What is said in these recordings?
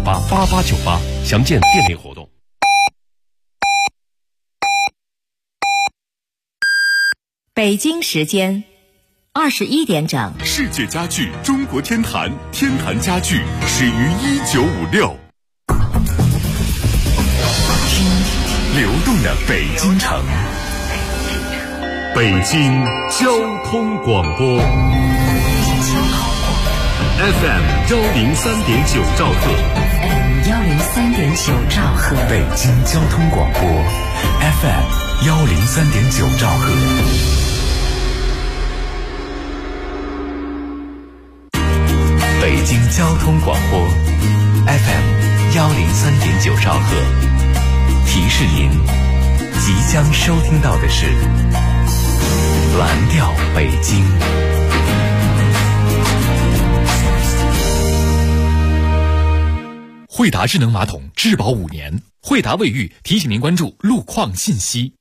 8898，详见店内活动。 北京时间21点整， 世界家具中国天坛，天坛家具始于1956。听流动的北京城，北京交通广播 FM 103.9兆赫 103.9兆赫， 北京交通广播 FM 103.9兆赫。北京交通广播 FM 103.9兆赫，提示您即将收听到的是蓝调北京。 惠达智能马桶质保5年，惠达卫浴提醒您关注路况信息。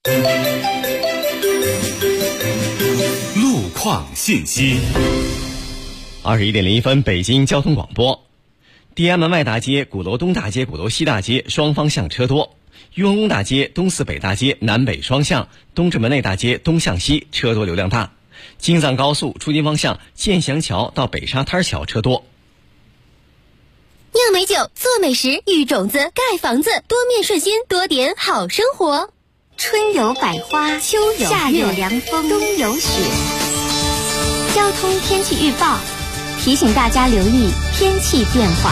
路况信息。 21点01分，北京交通广播。地安门外大街、鼓楼东大街、鼓楼西大街双方向车多；雍和宫大街、东四北大街南北双向、东直门内大街东向西车多流量大；京藏高速出京方向建祥桥到北沙滩桥车多。 酿美酒，做美食，育种子，盖房子，多面顺心，多点好生活。 春有百花，秋有夏有凉风， 冬有雪。交通天气预报提醒大家留意天气变化。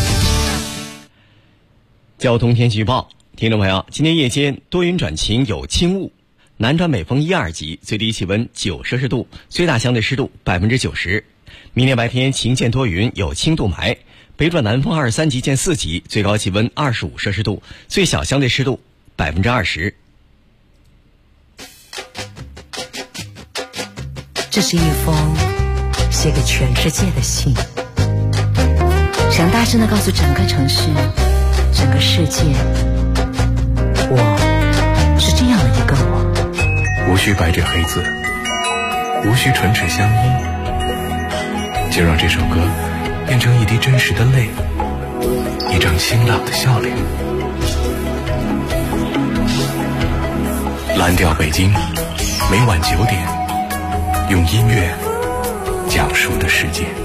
交通天气预报，听众朋友，今天夜间多云转晴，有轻雾，南转北风1、2级，最低气温9摄氏度，最大相对湿度90%。明天白天晴间多云，有轻度霾，北转南风2、3级见4级，最高气温25摄氏度，最小相对湿度20%。 这是一封写给全世界的信，想大声地告诉整个城市、整个世界，我是这样的一个我。 无需白纸黑字，无需唇齿相依，就让这首歌变成一滴真实的泪，一张清朗的笑脸。蓝调北京，每晚9点，用音乐讲述的世界。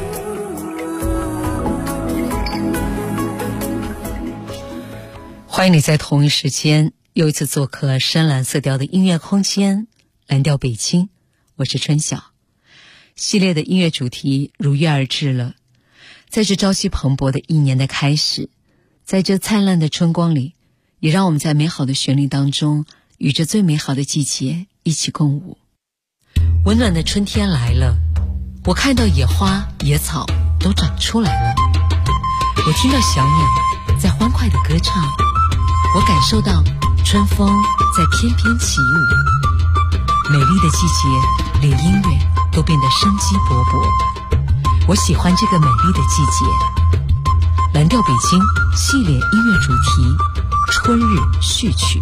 欢迎你在同一时间又一次做客深蓝色调的音乐空间，蓝调北京，我是春晓。系列的音乐主题如约而至了，在这朝气蓬勃的一年的开始，在这灿烂的春光里，也让我们在美好的旋律当中，与这最美好的季节一起共舞。温暖的春天来了，我看到野花野草都长出来了，我听到小鸟在欢快的歌唱，我感受到春风在翩翩起舞。美丽的季节连音乐都变得生机勃勃，我喜欢这个美丽的季节。蓝调北京系列音乐主题春日序曲。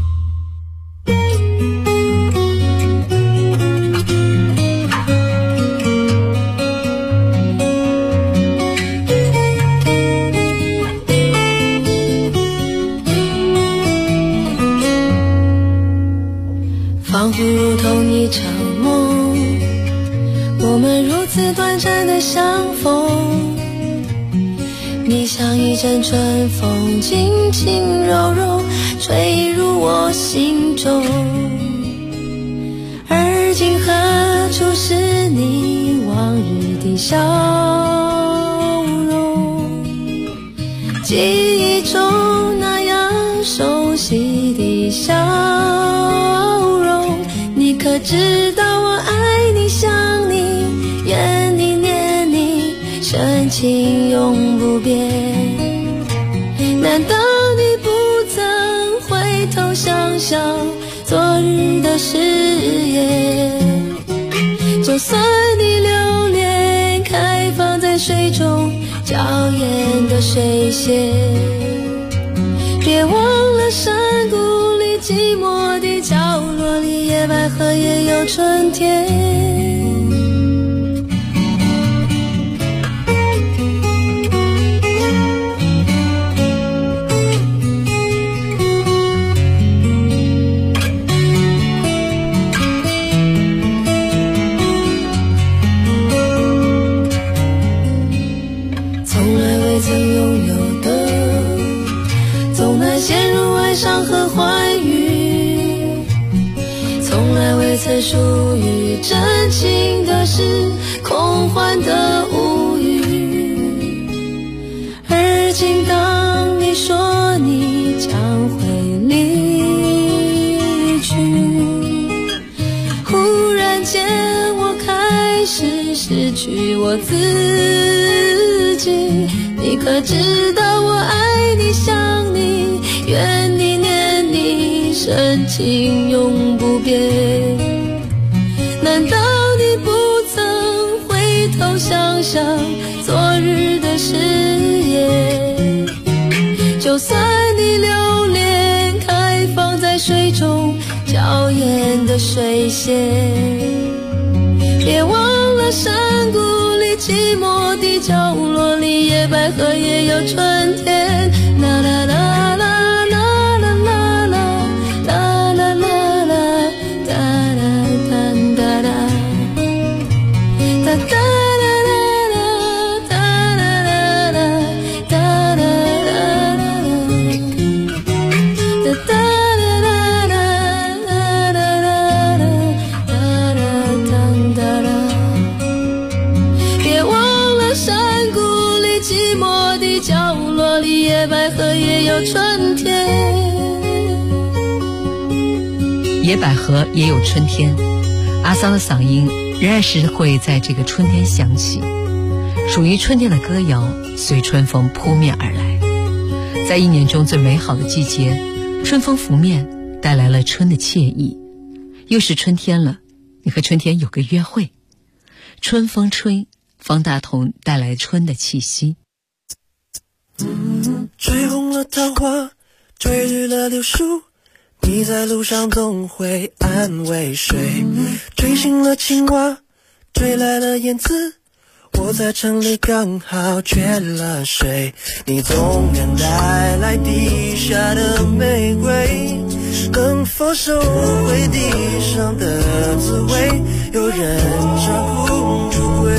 仿佛如同一场梦，我们如此短暂的相逢。你像一阵春风，轻轻柔柔吹入我心中。而今何处是你往日的笑容？记忆中那样熟悉的笑容，你可知道我爱你想你怨你念你，深情永不变。难道你不曾回头想想昨日的誓言？就算你留恋开放在水中娇艳的水仙，别忘了山谷里寂寞的角落里，野百合也有春天。 最属于真情的事，空幻的无语。而今当你说你将会离去，忽然间我开始失去我自己。你可知道我爱你想你，怨你念你，深情永不变。难道你不曾回头想想昨日的誓言？就算你留恋开放在水中娇艳的水仙，别忘了山谷里寂寞的角落里，野百合也有春天。啦啦啦啦啦啦啦啦啦啦啦啦哒啦哒哒哒哒哒百合也有春天， 野百合也有春天。阿桑的嗓音仍然是会在这个春天响起，属于春天的歌谣随春风扑面而来。在一年中最美好的季节，春风拂面，带来了春的惬意。又是春天了，你和春天有个约会。春风吹，方大同带来春的气息。 吹红了桃花，吹绿了柳树，你在路上总会安慰谁？吹醒了青蛙，吹来了燕子，我在城里刚好缺了水。你总愿带来地下的玫瑰，能否收回地上的滋味？有人找不出归。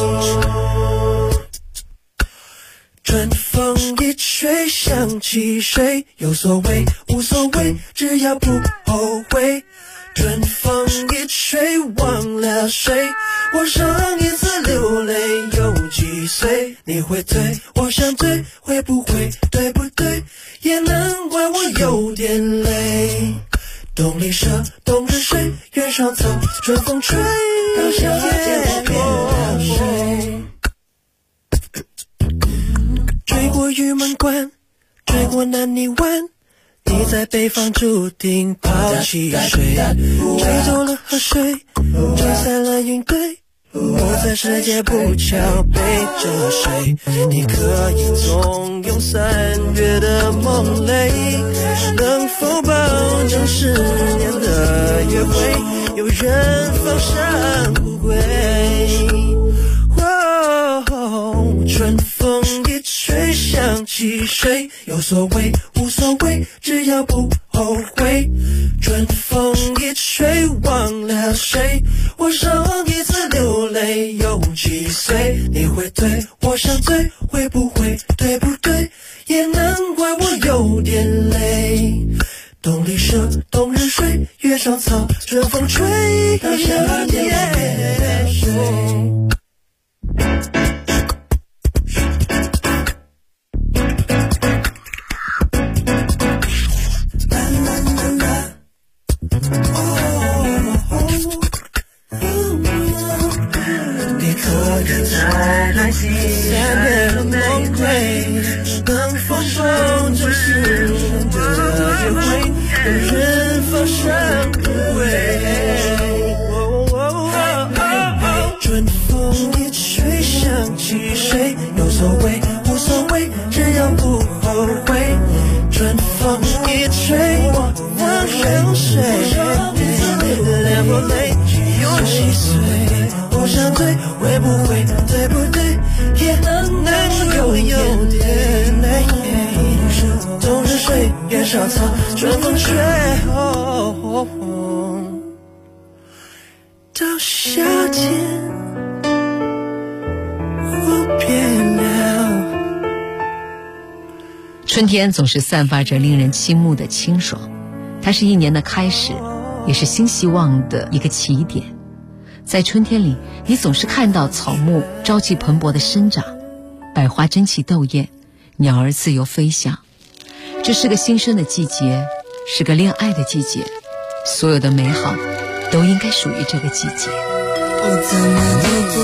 春风一吹想起谁，有所谓无所谓，只要不后悔。春风一吹忘了谁，我上一次流泪有几岁？你会醉，我想醉，会不会对不对？也难怪我有点累。冬里蛇，冬日水，原上草，春风吹，到夏天我变了谁？吹过玉门关，吹过南泥湾，你在北方注定抛弃谁？吹走了河水，吹散了云堆，我在世界不巧背着谁？你可以纵容3月的梦泪，能否保证10年的约会有人放闪不归？春风一吹想起谁，有所谓无所谓，只要不后悔。春风一吹忘了谁，我上一次流泪有几岁？你会醉，我想醉，会不会对不对？也难怪我有点累。冬里蛇，冬日水，月上草，春风吹，到夏天我变了谁？你可以再来几3年的玫瑰，能否守住10年的约会，有人放闪不归？春风一吹想起谁，有所谓无所谓，只要不后悔。春风一吹忘了谁，连我泪有几岁？我想醉，会不会对不对？也难怪我有点累。冬日水，月上草，春风吹，到夏天我变了。 春天总是散发着令人倾慕的清爽，它是一年的开始， 也是新希望的一个起点。在春天里，你总是看到草木朝气蓬勃的生长，百花争奇斗艳，鸟儿自由飞翔。这是个新生的季节，是个恋爱的季节，所有的美好都应该属于这个季节。 我怎么都不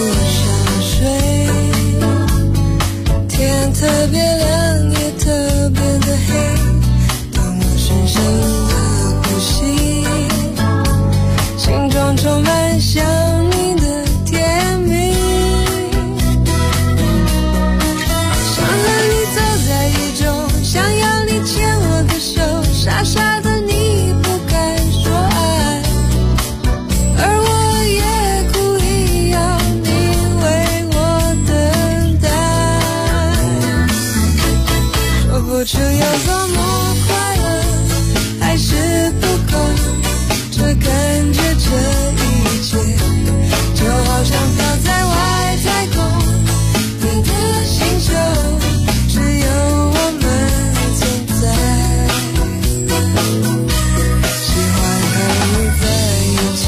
想睡，天特别亮也特别的黑，当我深深的呼吸，心中充满想你的甜蜜，想和你走在雨中，想要你牵我的手，傻傻的你不敢说爱，而我也故意要你为我等待，说不出有多么快乐，还是不够，这感觉这一切就好像飘在外太空，你的星球只有我们存在，喜欢和你在一起，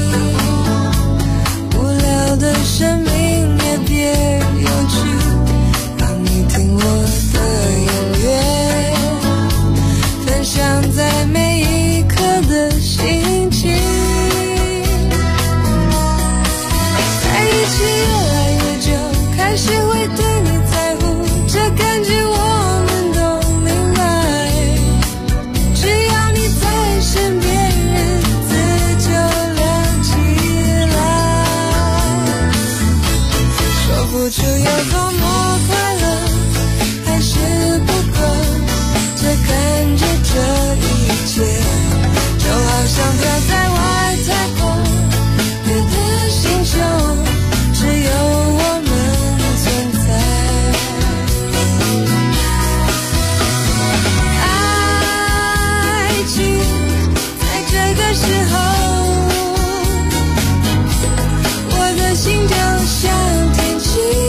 无聊的生命也别有趣，让你听我的音乐，分享在每一刻的心情，在一起越来越久，开始会对你在乎，这感觉我们都明白，只要你在身边，日子就亮起来，说不出有多么快乐，还是不够，这感觉这一切就好像飘在外太空，别的星球只有我们存在，爱情在这个时候，我的心就像天气，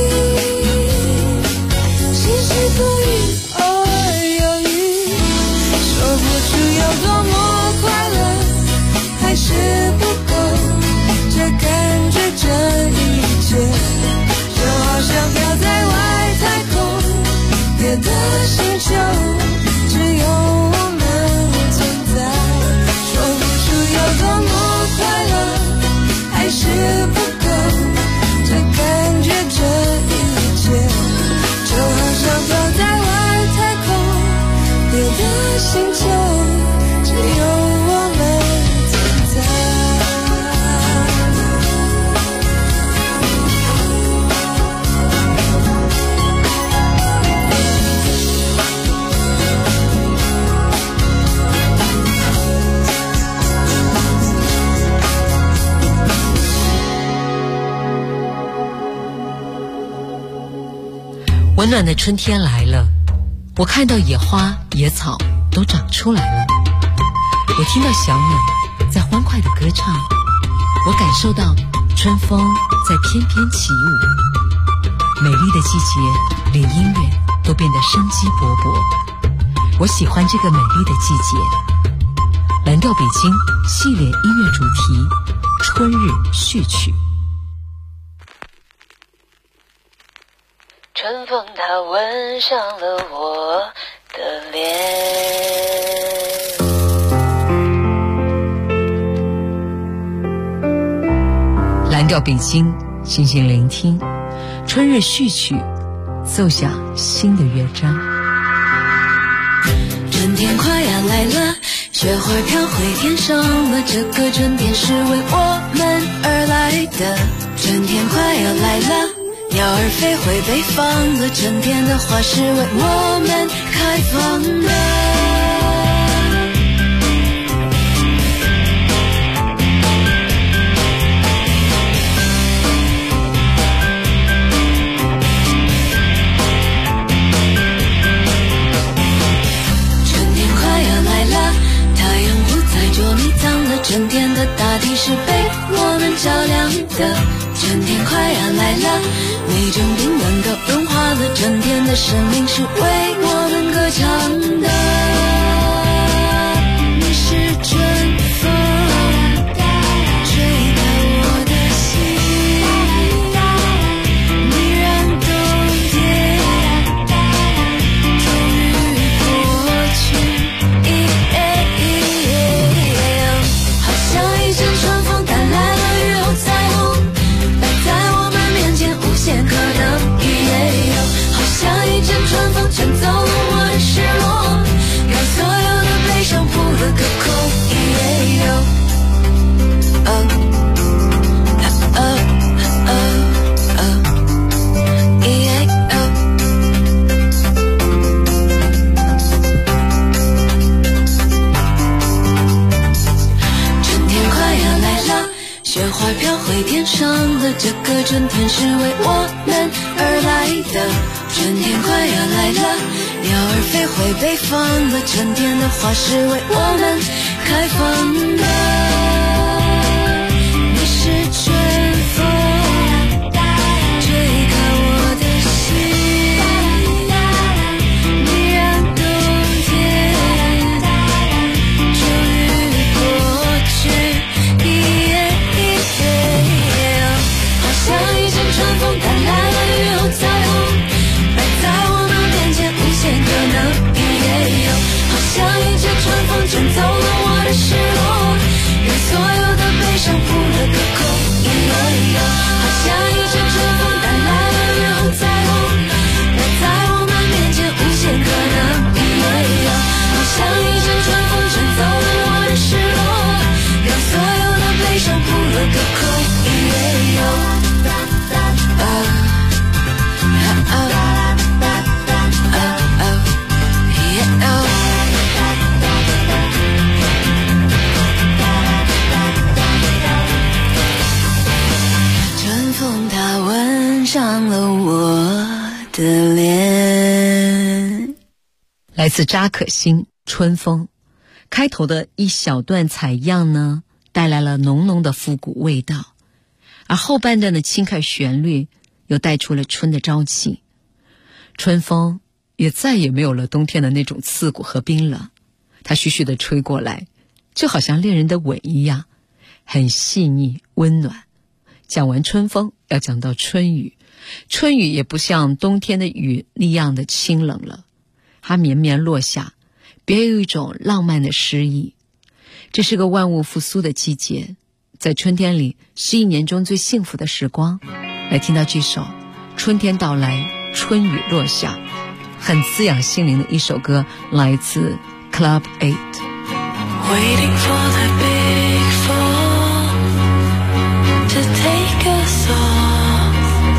晴时多云，偶尔有雨，说不出有多么快乐，还是不够，这感觉这一切就好像飘在外太空，别的星球只有我们存在，说不出有多么快乐，还是不够，这感觉这一切就好像飘在外太空，别的星球只有我们存在。 温暖的春天来了，我看到野花野草都长出来了，我听到小鸟在欢快的歌唱，我感受到春风在翩翩起舞，美丽的季节连音乐都变得生机勃勃，我喜欢这个美丽的季节。蓝调北京系列音乐主题春日序曲。 春风它吻上了我的脸， 蓝调北京，静静聆听春日序曲，奏响新的乐章。 春天快要来了，雪花飘回天上了，这个春天是为我们而来的。春天快要来了，鸟儿飞回北方了，春天的花是为我们开放的。春天快要来了，太阳不再捉迷藏了，春天的大地是被我们照亮的。春天快要来了，每种冰冷都融化了，春天的生命是为我们歌唱的。你是春风。 上了这个春天是为我们而来的，春天快要来了，鸟儿飞回北方了，春天的花是为我们开放的。你是春风，吹开我的心，你让冬天终于过去。好像一阵春风带来了雨后彩虹，摆在我们面前无限可能。好像一阵春风卷走了我的失落，让所有的悲伤扑了个空。好像一阵春风带来了雨后彩虹，摆在我们面前无限可能。好像一阵春风卷走了我的失落，让所有的悲伤扑了个空。春风它吻上了我的脸。 来自扎可欣《春风》，开头的一小段采样呢，带来了浓浓的复古味道，而后半段的轻快旋律又带出了春的朝气。春风也再也没有了冬天的那种刺骨和冰冷，它徐徐地吹过来，就好像恋人的吻一样，很细腻温暖。讲完春风，要讲到春雨。春雨也不像冬天的雨那样的清冷了，它绵绵落下，别有一种浪漫的诗意。这是个万物复苏的季节，在春天里是一年中最幸福的时光。来听到这首春天到来，春雨落下，很滋养心灵的一首歌，来自 Club 8。 Waiting for the big fall to take us off,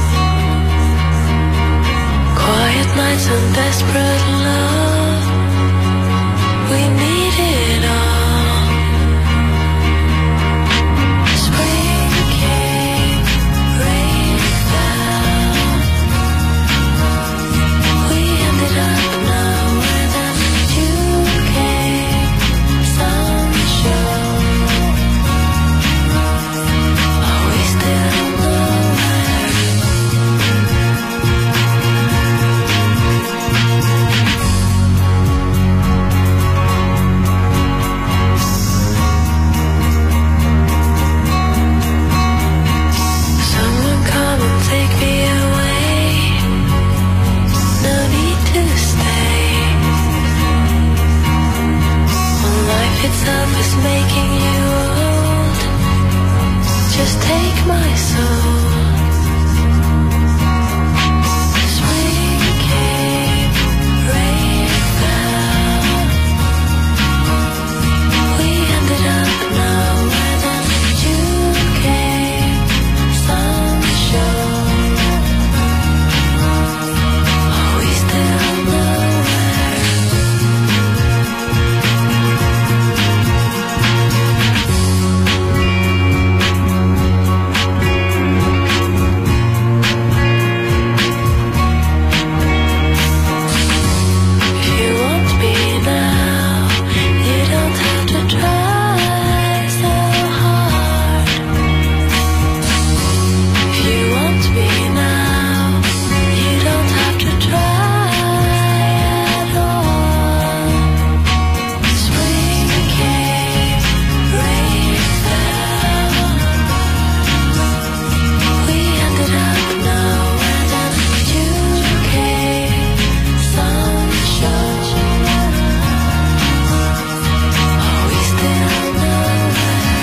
quiet nights and desperate love, we need it all. Spring came, rain fell, we ended up nowhere, then June came, sun shone. Are we still nowhere? Someone come and take me away, no need to stay. When life itself is making you old, just take my soul. Spring came, rain fell, we ended up nowhere, then June came, sun shone. Are we still nowhere? If you want me now, you don't have to try so hard. If you want me now, you don't have to try at all. Spring came, rain fell, we ended up nowhere, then June came, sun shone. Are we still nowhere?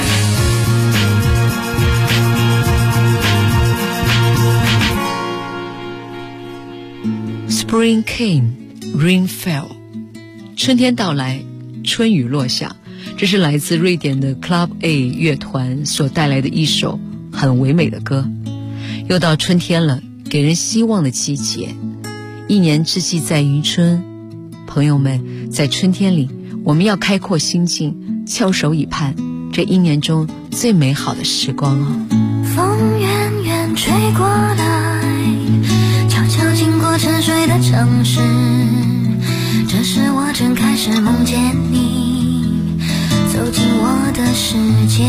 Spring came, rain fell， 春天到来，春雨落下。这是来自瑞典的 Club A 乐团所带来的一首很唯美的歌。又到春天了，给人希望的季节。一年之计在于春，朋友们，在春天里，我们要开阔心境，翘首以盼这一年中最美好的时光哦。 风远远吹过来，悄悄经过沉睡的城市，这时我正开始梦见你走进我的世界。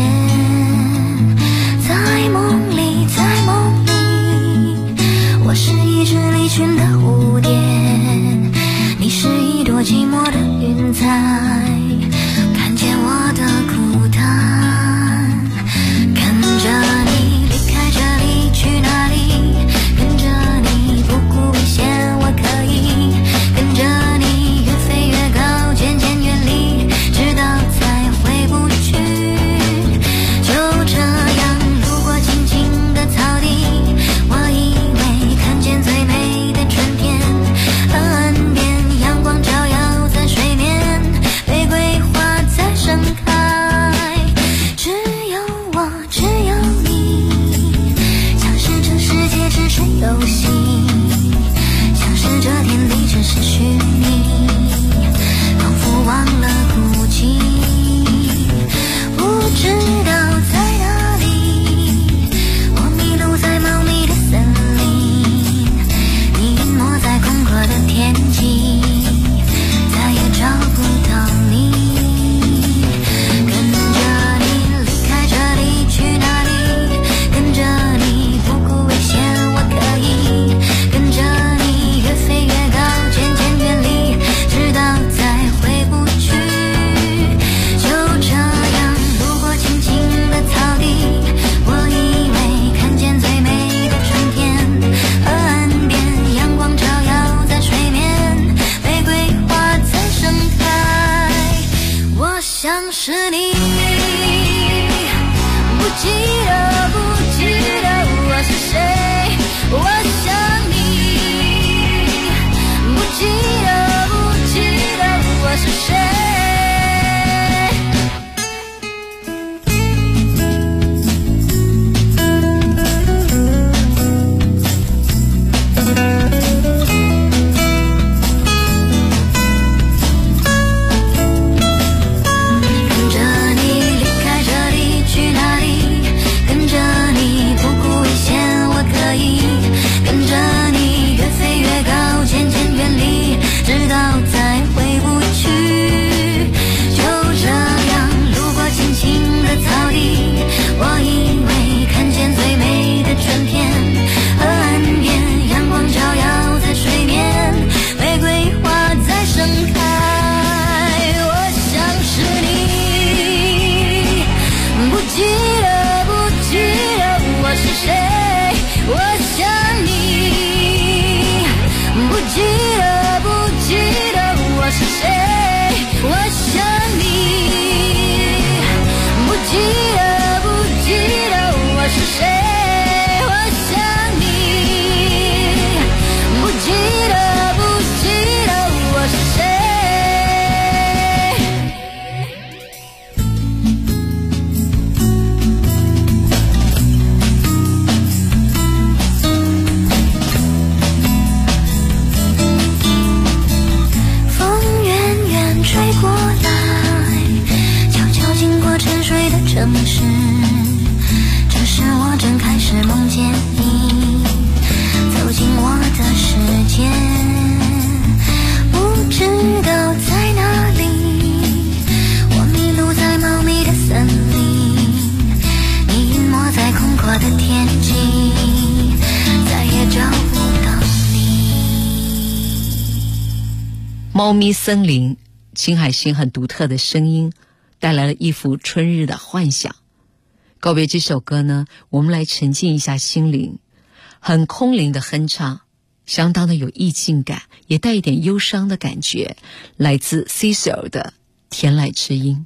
在梦里，在梦里，我是一只离群的蝴蝶，你是一朵寂寞的云彩，看见我的孤单，跟着你离开这里去哪里，跟着你不顾危险我可以，跟着你越飞越高，渐渐远离，直到再回不去。就这样路过静静的草地，我以为看见最美的春天，岸边阳光照耀在水面，玫瑰花在盛开，只有我，只有你，像是这世界只是游戏，像是这天地只是虚拟，仿佛忘了孤寂，不知道在哪里，我迷路在茂密的森林，你隐没在空阔的天际，再也找不到你。跟着你离开这里去哪里，跟着你不顾危险我可以，跟着你越飞越高，渐渐远离，直到再回不去。就这样路过静静的草地，我以为看见最美的春天，河岸边阳光照耀在水面，玫瑰花在盛开，我想是你，不记得，不记得我是谁，我想你，不记得，不记得我是谁。跟着你离开这里去哪里，跟着你不顾危险我可以，跟着你越飞越高，渐渐远离，直到再回不去。就这样路过静静的草地，我以为看见最美的春天，河岸边阳光照耀在水面，玫瑰花在盛开，我想是你，不记得，不记得我是谁，我想你，不记得，不记得我是谁，我想你，不记得，不记得我是谁，我想你，不记得，不记得我是谁。风远远吹过来，悄悄经过沉睡的城市，这时我正开始梦见你走进我的世界，不知道在哪里，我迷路在茂密的森林，你隐没在空阔的天际，再也找不到你。 猫咪森林，青海星很独特的声音带来了一幅春日的幻想。告别这首歌呢，我们来沉浸一下心灵，很空灵的哼唱，相当的有意境感，也带一点忧伤的感觉，来自 Cecil 的天籁之音。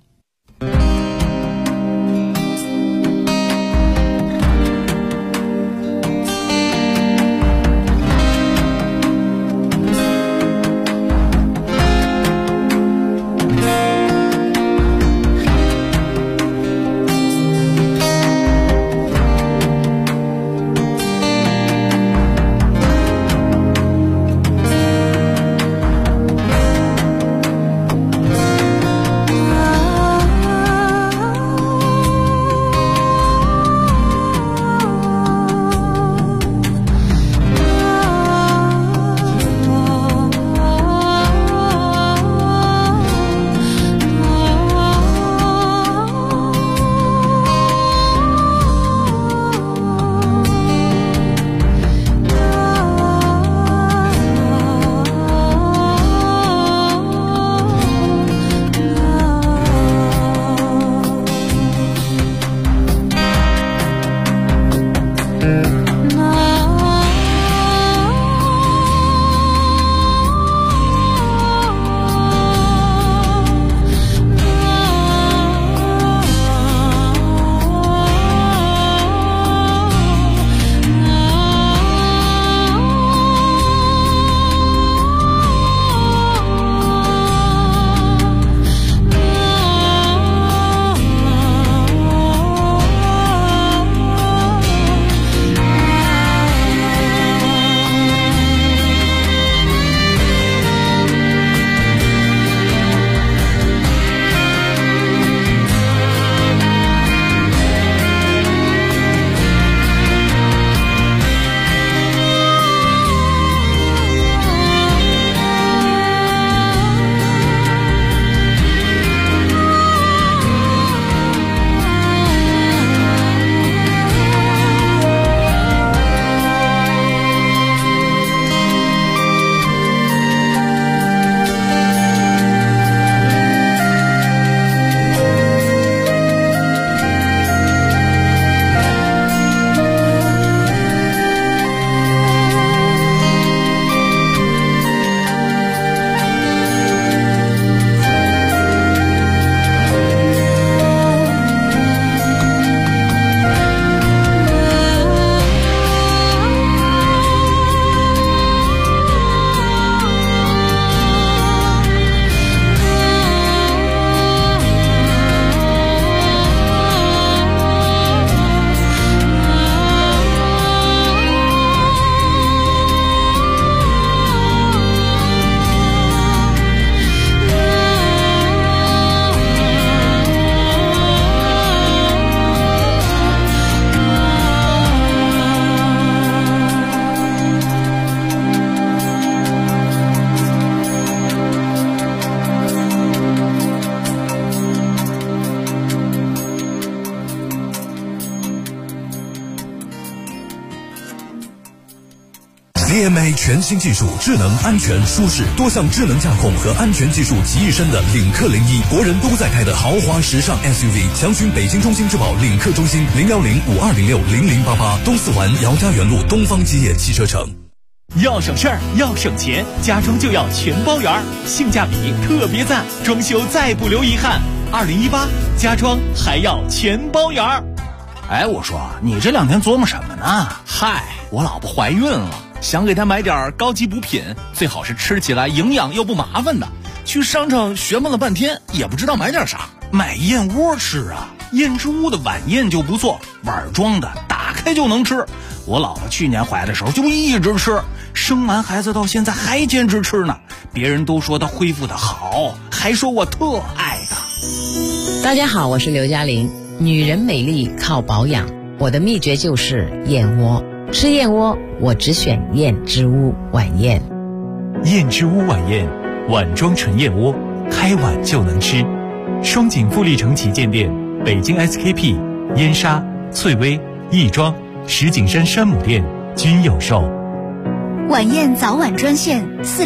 DMA 全新技术，智能、安全、舒适，多项智能驾控和安全技术集一身的领克01，国人都在开的豪华时尚 SUV。详询北京中心之宝领克中心010-5206-0088，东四环姚家园路东方基业汽车城。 要省事儿，要省钱，家装就要全包圆，性价比特别赞，装修再不留遗憾。2018家装还要全包圆。 哎，我说你这2天琢磨什么呢？ 嗨，我老婆怀孕了，想给她买点高级补品，最好是吃起来营养又不麻烦的。去商场询问了半天，也不知道买点啥。 买燕窝吃啊，燕之屋的晚宴就不错，碗装的，打开就能吃。我老婆去年怀的时候就一直吃，生完孩子到现在还坚持吃呢。别人都说她恢复的好，还说我特爱她。 大家好，我是刘嘉玲。女人美丽靠保养，我的秘诀就是燕窝。吃燕窝，我只选燕之屋晚宴。 燕之屋晚宴，碗装纯燕窝，开碗就能吃。双井富力城旗舰店、北京 SKP、燕莎、翠微、亦庄、石景山山姆店均有售。 晚宴早晚专线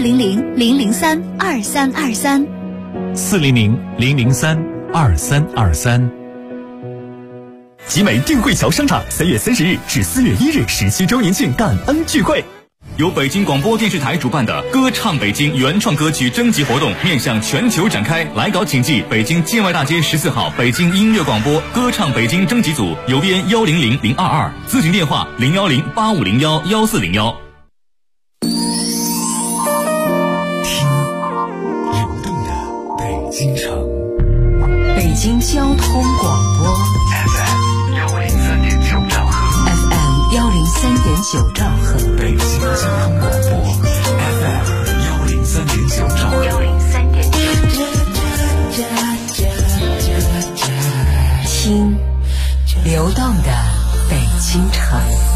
400-003-2323 400-003-2323。 集美定慧桥商场3月30日至4月1日17周年庆感恩聚会，由北京广播电视台主办的歌唱北京原创歌曲征集活动面向全球展开，来稿请寄北京建外大街14号北京音乐广播歌唱北京征集组，邮编100022，咨询电话010-8501-1401。 听流动的北京城， 北京交通广播 FM103.9兆赫 ，FM103.9兆赫， 北京交通广播 FM103.9兆赫听流动的北京城。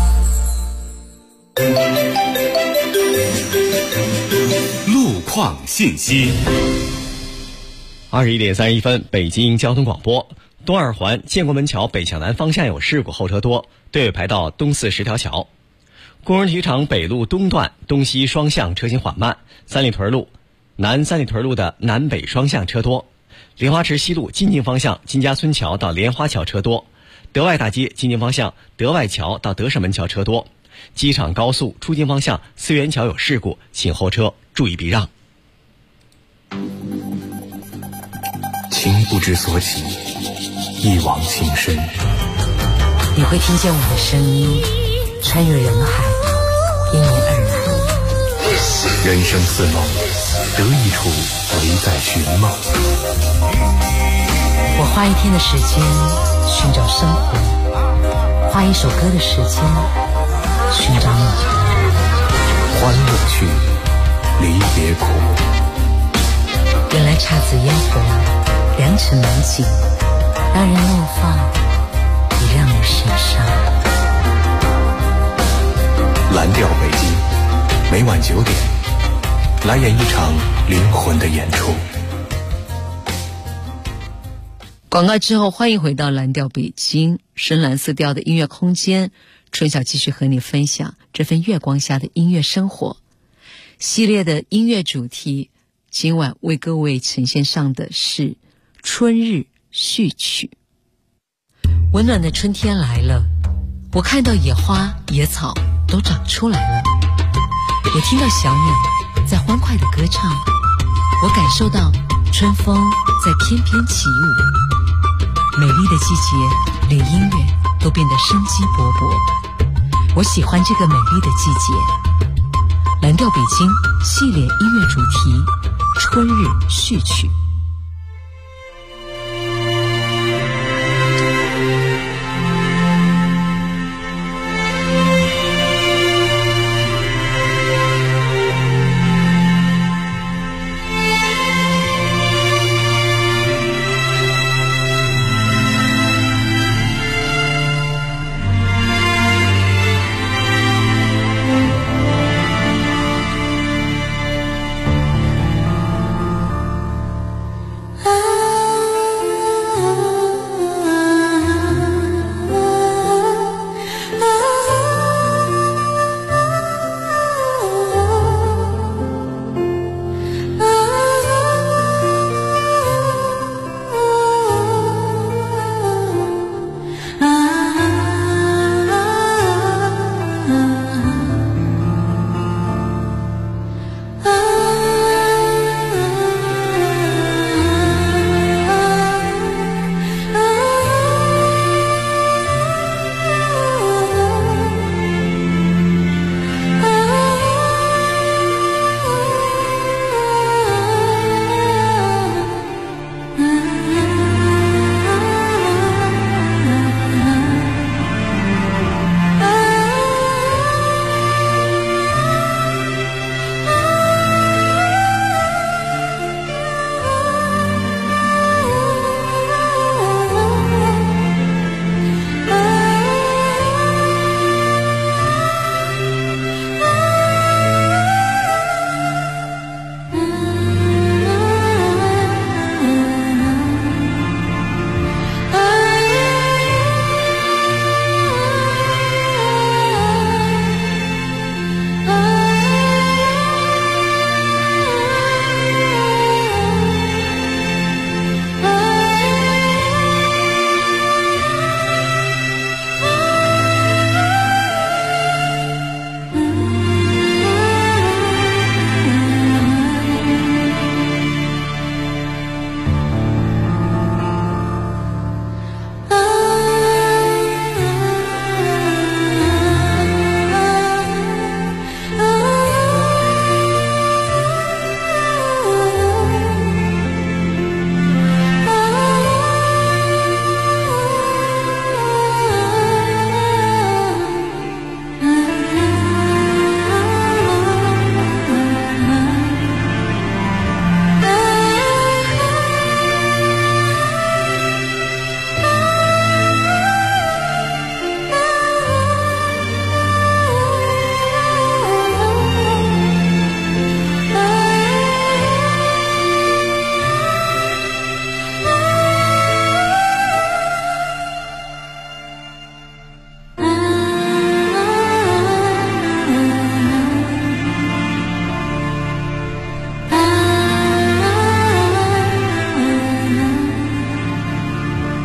路况信息。 21点31分，北京交通广播。东二环建国门桥北向南方向有事故，后车多，队尾排到东四10条桥。工人体育场北路东段东西双向车行缓慢，三里屯路南三里屯路的南北双向车多。莲花池西路金靖方向金家村桥到莲花桥车多。德外大街金靖方向德外桥到德胜门桥车多。机场高速出京方向思源桥有事故，请后车注意避让。 情不知所起，一往情深。 你会听见我的声音穿越人海，因你而来。 人生似梦，得一处唯在寻梦。 我花1天的时间寻找生活，花1首歌的时间寻找你。 欢乐去，离别苦。 原来姹紫嫣红，良辰美景，让人怒放，也让人神伤。 蓝调北京，每晚9点，来演一场灵魂的演出。 广告之后，欢迎回到蓝调北京，深蓝色调的音乐空间。春晓继续和你分享这份月光下的音乐生活系列的音乐主题。今晚为各位呈现上的是春日序曲。温暖的春天来了，我看到野花野草都长出来了，我听到小鸟在欢快的歌唱，我感受到春风在翩翩起舞。美丽的季节连音乐都变得生机勃勃，我喜欢这个美丽的季节。蓝调北京系列音乐主题春日序曲。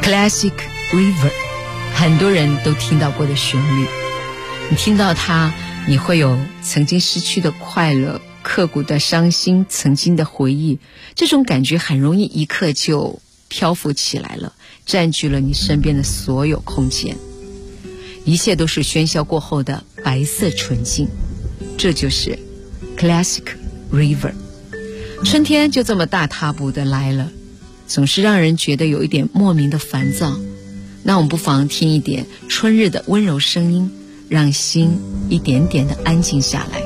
Classic River， 很多人都听到过的旋律。你听到它，你会有曾经失去的快乐，刻骨的伤心，曾经的回忆，这种感觉很容易一刻就漂浮起来了，占据了你身边的所有空间，一切都是喧嚣过后的白色纯净，这就是 Classic River。 春天就这么大踏步的来了，总是让人觉得有一点莫名的烦躁，那我们不妨听一点春日的温柔声音，让心一点点的安静下来。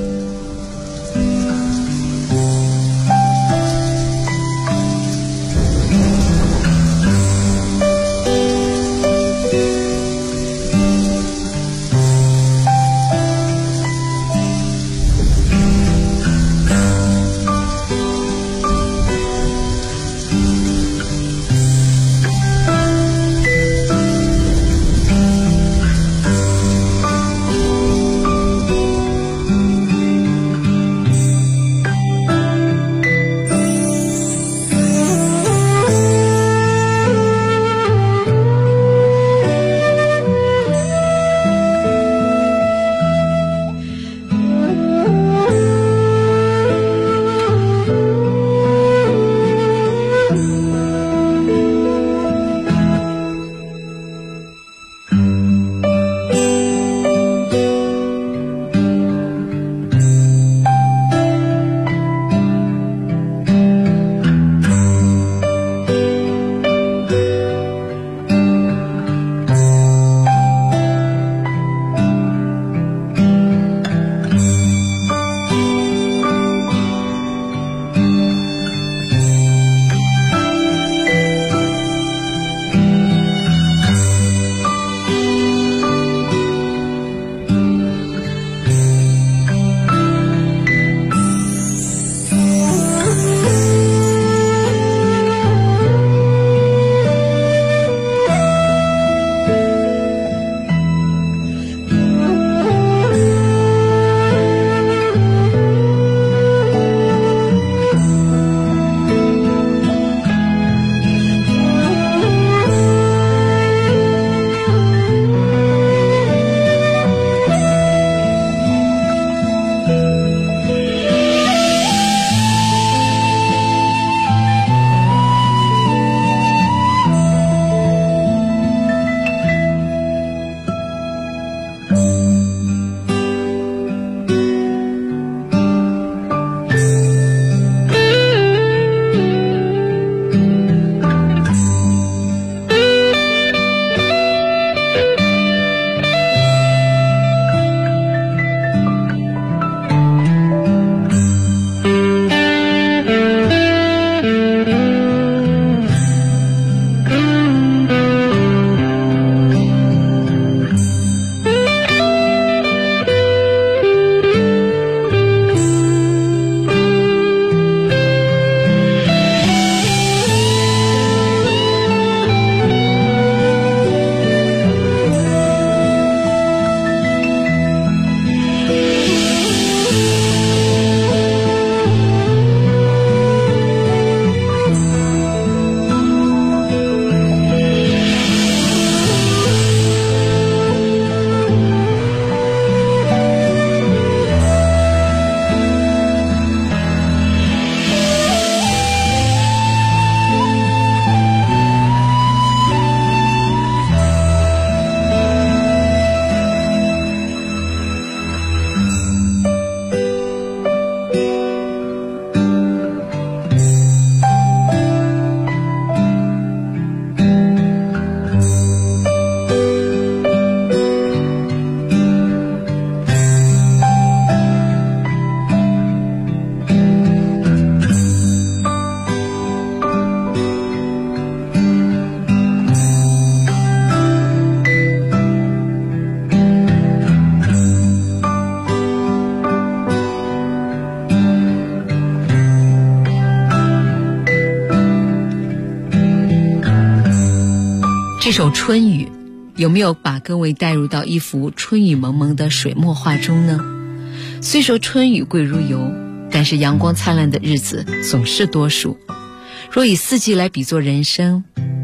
这首春雨有没有把各位带入到一幅春雨蒙蒙的水墨画中呢？虽说春雨贵如油，但是阳光灿烂的日子总是多数。若以四季来比作人生，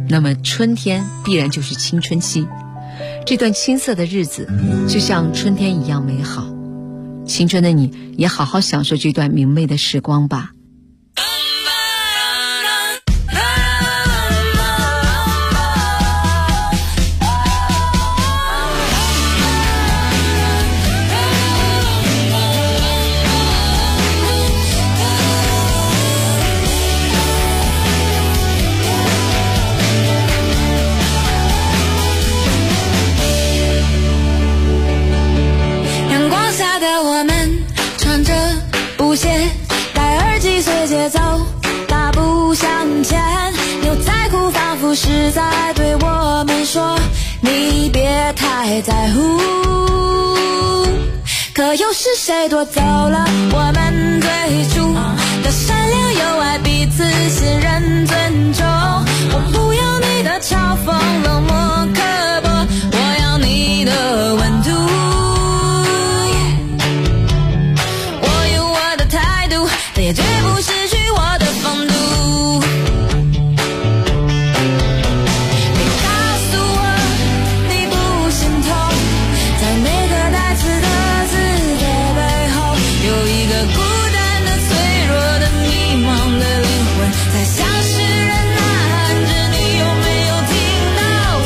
那么春天必然就是青春期。这段青涩的日子就像春天一样美好，青春的你也好好享受这段明媚的时光吧。 戴耳机随节奏大步向前，牛仔裤仿佛是在对我们说你别太在乎，可又是谁夺走了我们最初的善良友爱，彼此信任尊重。我不要你的嘲讽冷漠刻薄，我要你的温度，也绝不失去我的风度。别告诉我你不心痛，在每个带刺的字的背后，有一个孤单的、脆弱的、迷茫的灵魂，在向世人呐喊着，你有没有听到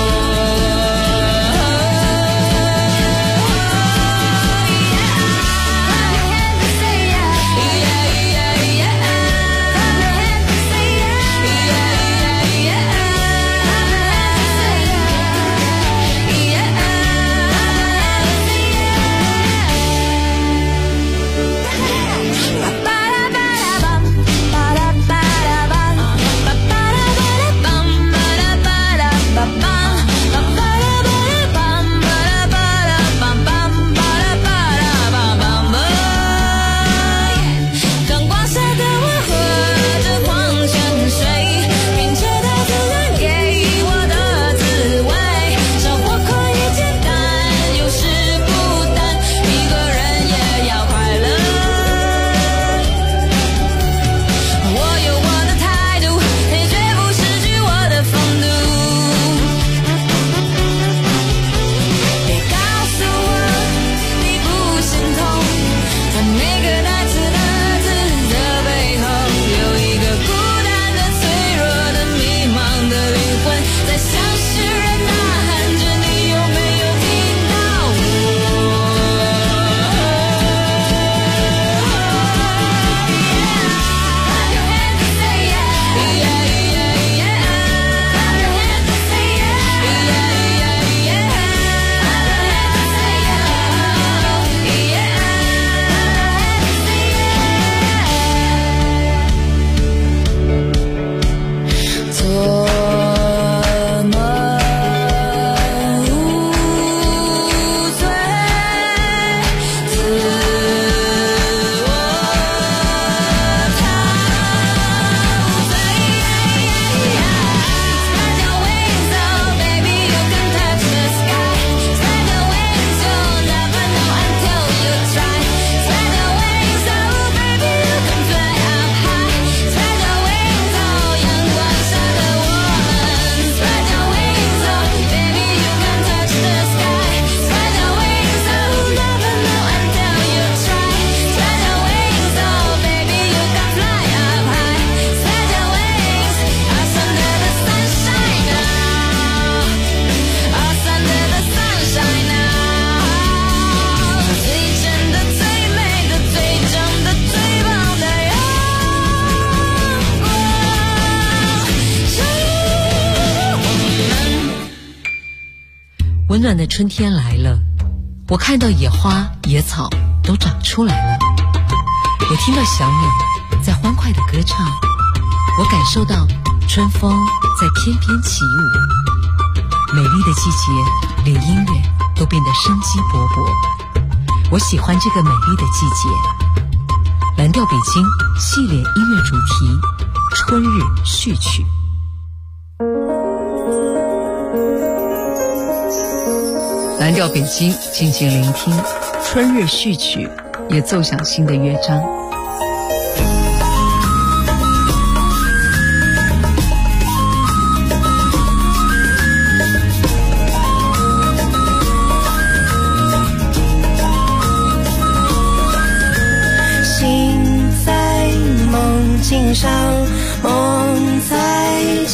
温暖的春天来了，我看到野花野草都长出来了，我听到小鸟在欢快的歌唱，我感受到春风在翩翩起舞。美丽的季节，连音乐都变得生机勃勃。我喜欢这个美丽的季节。蓝调北京系列音乐主题春日序曲。蓝调北京，静静聆听春日序曲，也奏响新的乐章。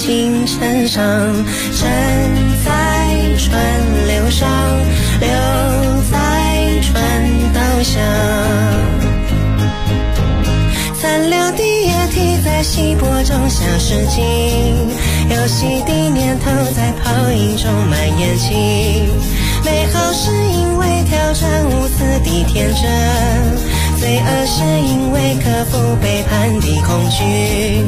星辰上，站在川流上，留在川道下。残留的液体在稀薄中消失尽，游戏的念头在泡影中蔓延起。美好是因为挑战无私的天真，罪恶是因为克服背叛的恐惧。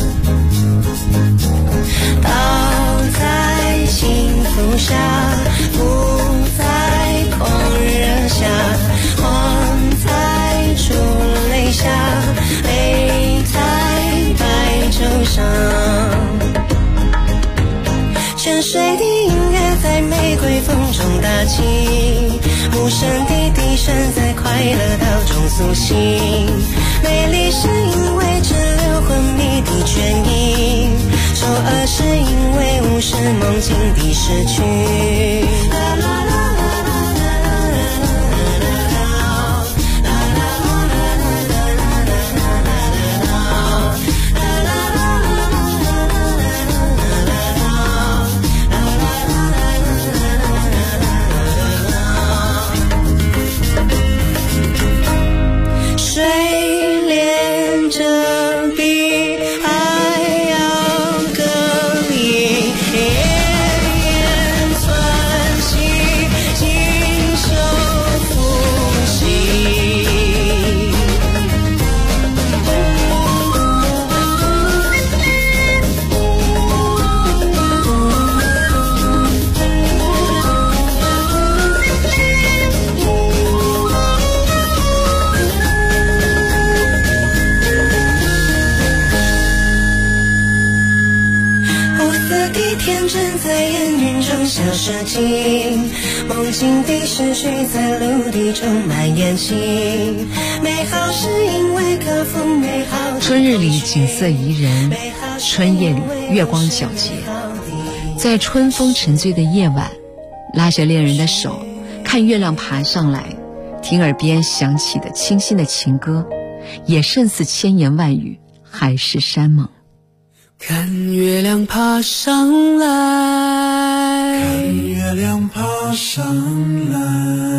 倒在幸福下，伏在狂热下，慌在出泪下，泪在白昼上。沉睡的音乐在玫瑰风中打起，无声的笛声在快乐岛中苏醒。美丽是因为滞留昏迷的倦意，丑恶是因为无视梦境的失去。水连着比爱要更硬，窜起经受复习。天真在烟云中消失尽，梦境的失去在陆地中蔓延起。美好是因为克服美好。 春日里景色宜人，春夜里月光皎洁。在春风沉醉的夜晚，拉着恋人的手，看月亮爬上来，听耳边响起的清新的情歌，也胜似千言万语，海誓山盟。 看月亮爬上来，看月亮爬上来，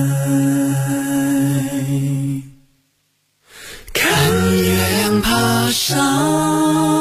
看月亮爬上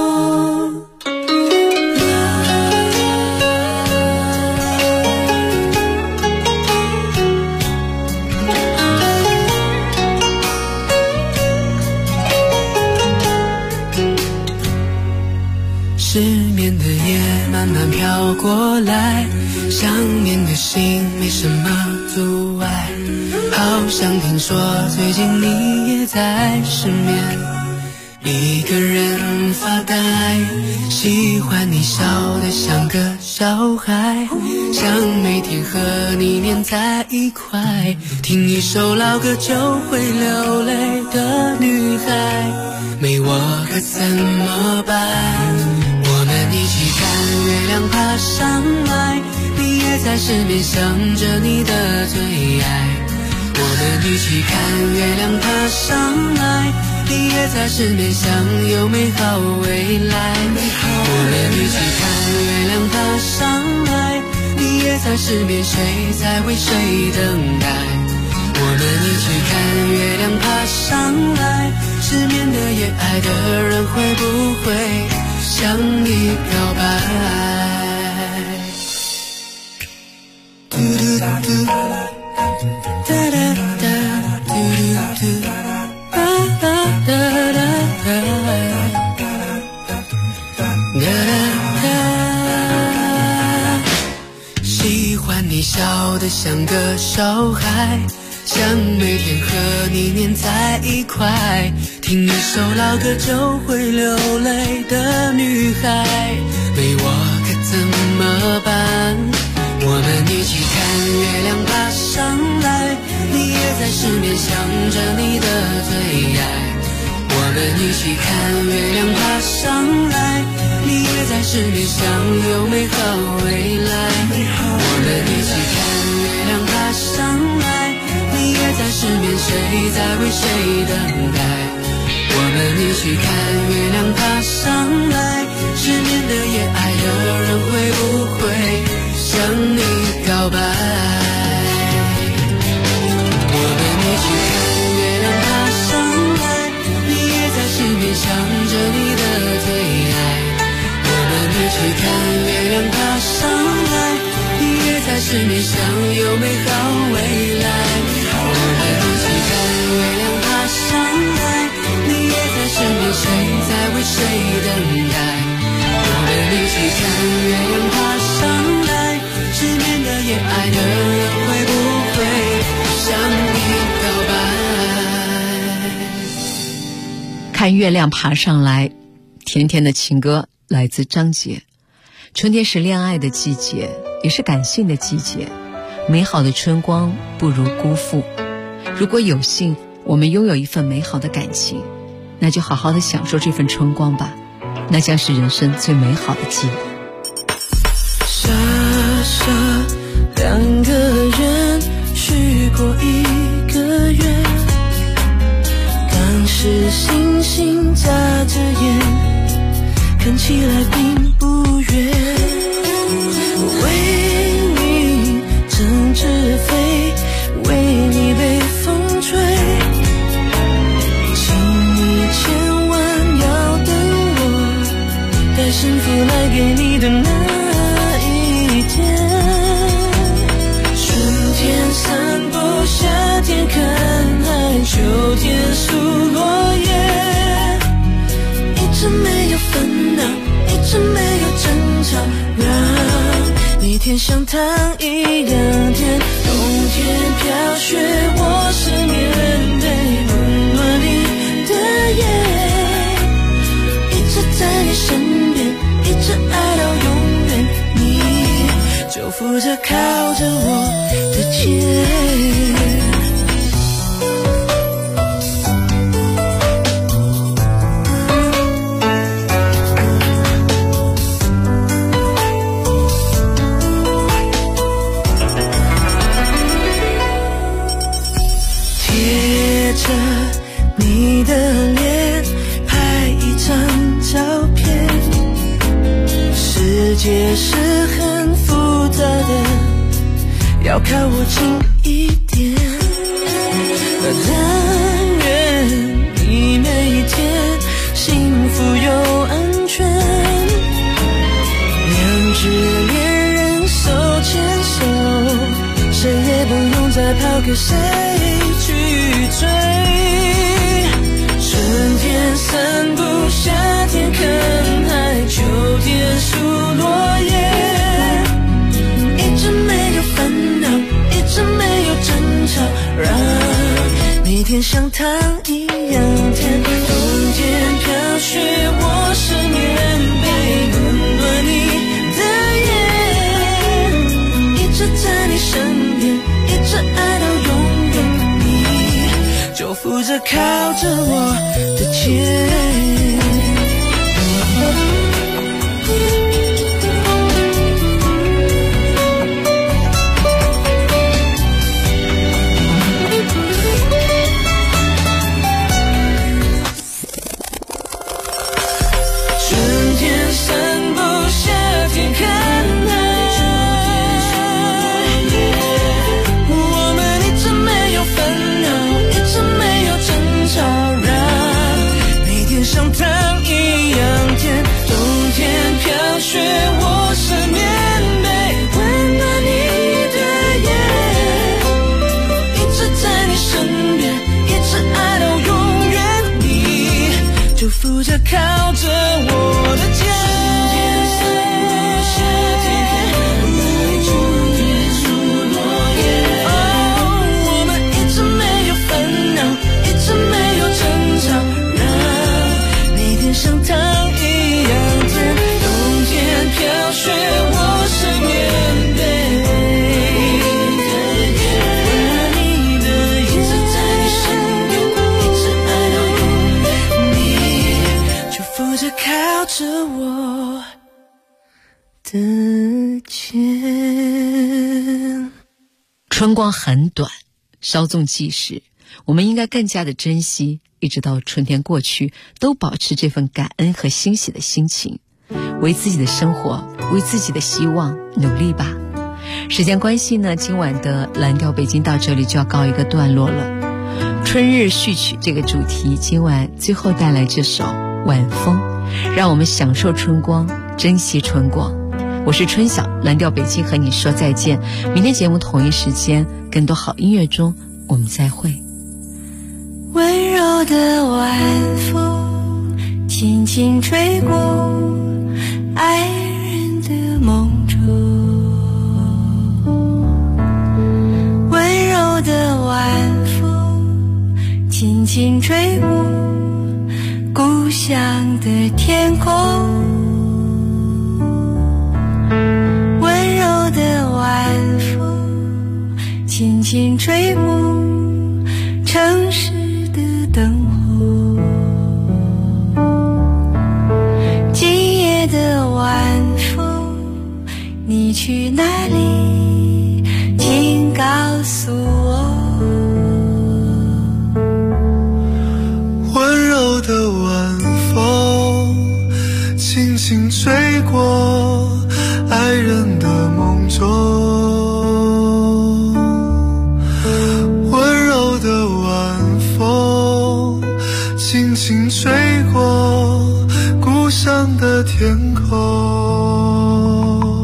失眠的夜慢慢飘过来，想念的心没什么阻碍，好像听说最近你也在失眠，一个人发呆，喜欢你笑得像个小孩，想每天和你黏在一块，听一首老歌就会流泪的女孩，没我可怎么办？我们一起看月亮爬上来，你也在失眠想着你的最爱，我们一起看月亮爬上来，你也在失眠想有美好未来，我们一起看月亮爬上来，你也在失眠谁在为谁等待，我们一起看月亮爬上来，失眠的夜爱的人会不会向你表白？喜欢你笑得像个小孩，想每天和你黏在一块，听一首老歌就会流泪的女孩，没我可怎么办？我们一起看月亮爬上来，你也在失眠想着你的最爱，我们一起看月亮爬上来，你也在失眠想有美好未来，我们一起看月亮爬上来，你也在失眠谁在为谁等待，我们一起看月亮爬上来，失眠的夜起看月亮爬上来，你也在失眠想有美好未来。我们一起看月亮爬上来，你也在失眠谁在为谁等待。我们一起看月亮爬上来，失眠的夜爱的人会不会向你告白。 看月亮爬上来，甜甜的情歌来自张杰。春天是恋爱的季节，也是感性的季节，美好的春光不如辜负。如果有幸我们拥有一份美好的感情，那就好好的享受这份春光吧，那将是人生最美好的记忆。 傻傻两个人许过一个月，当时星星眨着眼，看起来并不远。为你整只飞，为你被风吹，请你千万要等我，带幸福来给你的那一天。春天散步，夏天看海，秋天数落叶，一直没有烦恼，一直没有争吵，让每天像糖一样甜。冬天飘雪，我是棉被，温暖你的夜，一直在你身边，一直爱到永远，你就负责靠着我的肩。你的脸拍一张照片，世界是很复杂的，要靠我近一点。但愿你每一天幸福又安全，两只恋人手牵手，谁也不用再跑给谁去追。春天散步，夏天看海，秋天数落叶，一直没有烦恼，一直没有争吵，让每天像糖一样甜。冬天飘雪，我是棉被，温暖你的夜，一直在你身边，一直爱到永远，你就负责靠着我的肩。负责靠着我的肩。我们一直没有烦恼，一直没有争吵，让每天像糖一样甜。冬天飘雪，我是棉被，温暖你的夜，一直在你身边，一直爱到永远，你就负责靠着我的肩。 春光很短，稍纵即逝，我们应该更加的珍惜，一直到春天过去，都保持这份感恩和欣喜的心情，为自己的生活，为自己的希望努力吧。时间关系呢，今晚的蓝调北京到这里就要告一个段落了。春日序曲这个主题，今晚最后带来这首晚风，让我们享受春光， 珍惜春光。我是春晓，蓝调北京和你说再见。明天节目同一时间，更多好音乐中我们再会。 温柔的晚风轻轻吹过爱人的梦中，温柔的晚风轻轻吹过故乡的天空，温柔的晚风轻轻吹过城市的灯火，今夜的晚风你去哪里，请告诉我。 温柔的晚风轻轻吹过爱人的梦中，温柔的晚风轻轻吹过故乡的天空，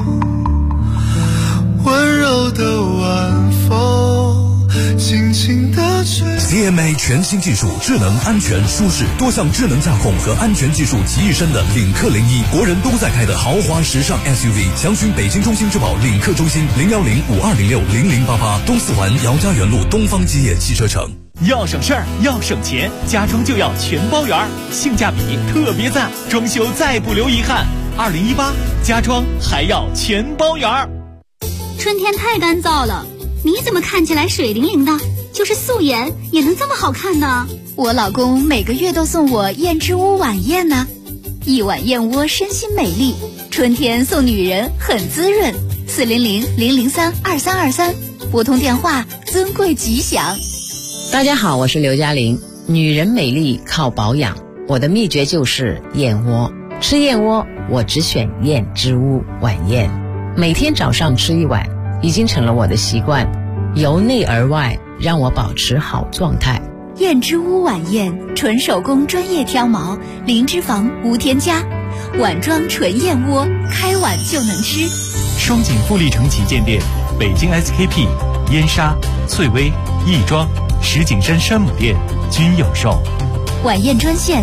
温柔的晚风轻轻地吹。 CMA 全新技术，智能、安全、舒适，多项智能驾控和安全技术集一身的领克01，国人都在开的豪华时尚 SUV， 详询北京中心之宝领克中心010-5206-0088，东四环姚家园路东方基业汽车城。 要省事儿，要省钱，家装就要全包圆，性价比特别赞，装修再不留遗憾。2018家装还要全包圆。 春天太干燥了，你怎么看起来水灵灵的？就是素颜也能这么好看呢？ 我老公每个月都送我燕之屋晚宴呢，一碗燕窝身心美丽，春天送女人很滋润。400-003-2323，拨通电话，尊贵吉祥。 大家好，我是刘嘉玲。女人美丽靠保养，我的秘诀就是燕窝。吃燕窝，我只选燕之屋晚宴，每天早上吃一碗，已经成了我的习惯，由内而外让我保持好状态。 燕之屋晚宴，纯手工专业挑毛，零脂肪无添加，碗装纯燕窝，开碗就能吃。 双井富力城旗舰店、北京 SKP、燕莎、翠微、亦庄、石景山山姆店均有售。 晚宴专线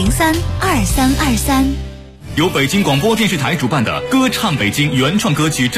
400-003-2323，400-003-2323。 由北京广播电视台主办的歌唱北京原创歌曲